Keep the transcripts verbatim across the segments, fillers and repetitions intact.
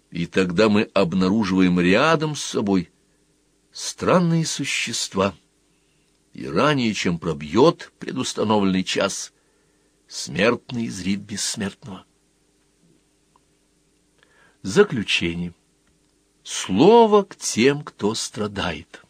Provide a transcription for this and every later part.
И тогда мы обнаруживаем рядом с собой странные существа, и ранее, чем пробьет предустановленный час, смертный зрит бессмертного. Заключение. Слово к тем, кто страдает.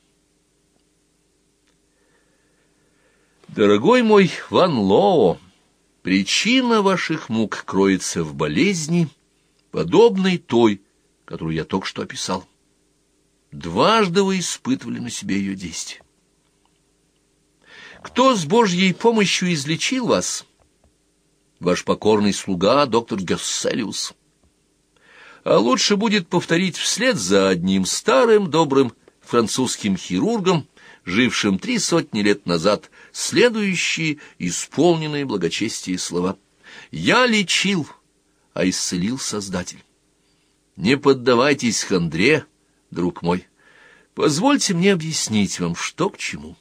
Дорогой мой Ван Лоо, причина ваших мук кроется в болезни, подобной той, которую я только что описал. Дважды вы испытывали на себе ее действие. Кто с Божьей помощью излечил вас? Ваш покорный слуга, доктор Гесселиус. А лучше будет повторить вслед за одним старым добрым французским хирургом, жившим три сотни лет назад, следующие исполненные благочестия слова: «Я лечил, а исцелил Создатель». Не поддавайтесь хандре, друг мой. Позвольте мне объяснить вам, что к чему.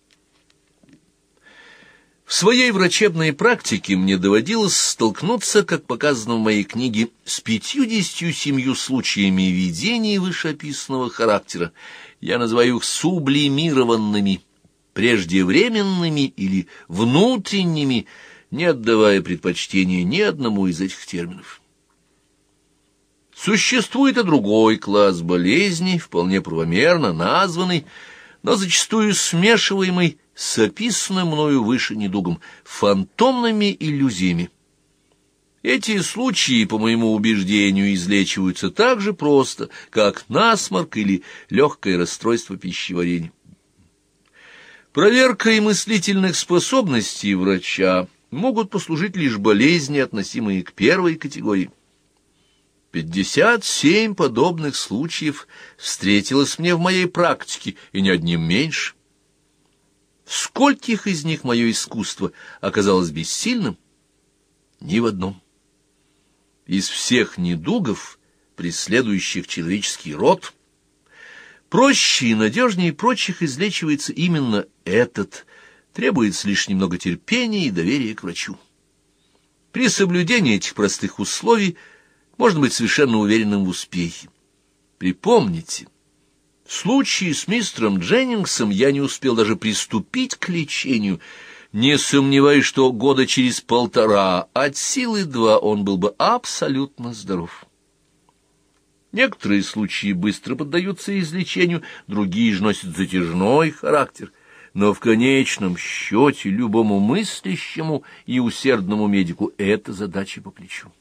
В своей врачебной практике мне доводилось столкнуться, как показано в моей книге, с пятьюдесятью семью случаями видений вышеописанного характера. Я называю их сублимированными, преждевременными или внутренними, не отдавая предпочтения ни одному из этих терминов. Существует и другой класс болезней, вполне правомерно названный, но зачастую смешиваемый с описанным мною выше недугом, фантомными иллюзиями. Эти случаи, по моему убеждению, излечиваются так же просто, как насморк или легкое расстройство пищеварения. Проверкой мыслительных способностей врача могут послужить лишь болезни, относимые к первой категории. Пятьдесят семь подобных случаев встретилось мне в моей практике, и ни одним меньше. В скольких из них мое искусство оказалось бессильным? Ни в одном. Из всех недугов, преследующих человеческий род, проще и надежнее прочих излечивается именно этот, требуется лишь немного терпения и доверия к врачу. При соблюдении этих простых условий можно быть совершенно уверенным в успехе. Припомните, в случае с мистером Дженнингсом я не успел даже приступить к лечению, не сомневаюсь, что года через полтора, от силы два, он был бы абсолютно здоров. Некоторые случаи быстро поддаются излечению, другие же носят затяжной характер, но в конечном счете любому мыслящему и усердному медику эта задача по плечу.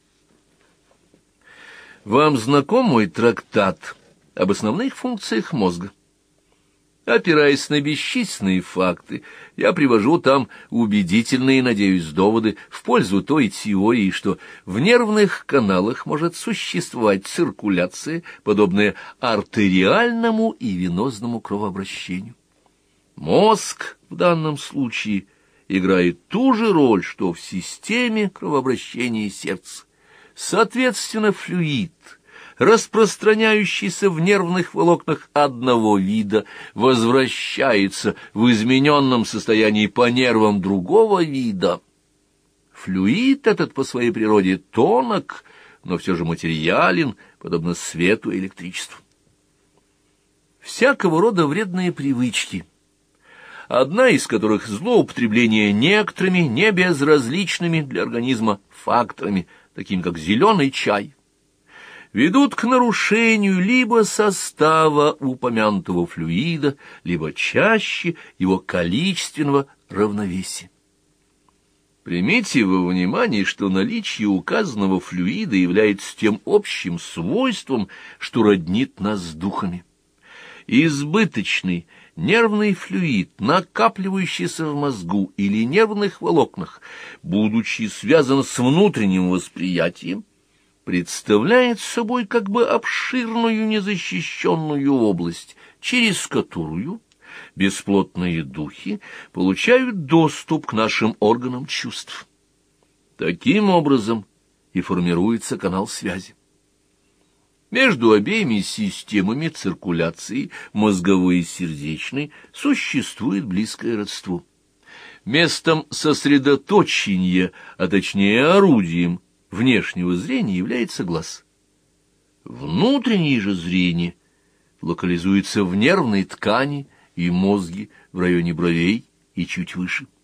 Вам знаком мой трактат об основных функциях мозга? Опираясь на бесчисленные факты, я привожу там убедительные, надеюсь, доводы в пользу той теории, что в нервных каналах может существовать циркуляция, подобная артериальному и венозному кровообращению. Мозг в данном случае играет ту же роль, что в системе кровообращения сердца. Соответственно, флюид, распространяющийся в нервных волокнах одного вида, возвращается в измененном состоянии по нервам другого вида. Флюид этот по своей природе тонок, но все же материален, подобно свету и электричеству. Всякого рода вредные привычки, одна из которых злоупотребление некоторыми небезразличными для организма факторами, таким как зеленый чай, ведут к нарушению либо состава упомянутого флюида, либо чаще его количественного равновесия. Примите во внимание, что наличие указанного флюида является тем общим свойством, что роднит нас с духами. Избыточный нервный флюид, накапливающийся в мозгу или нервных волокнах, будучи связан с внутренним восприятием, представляет собой как бы обширную незащищенную область, через которую бесплотные духи получают доступ к нашим органам чувств. Таким образом и формируется канал связи. Между обеими системами циркуляции, мозговой и сердечной, существует близкое родство. Местом сосредоточения, а точнее орудием внешнего зрения является глаз. Внутреннее же зрение локализуется в нервной ткани и мозге в районе бровей и чуть выше.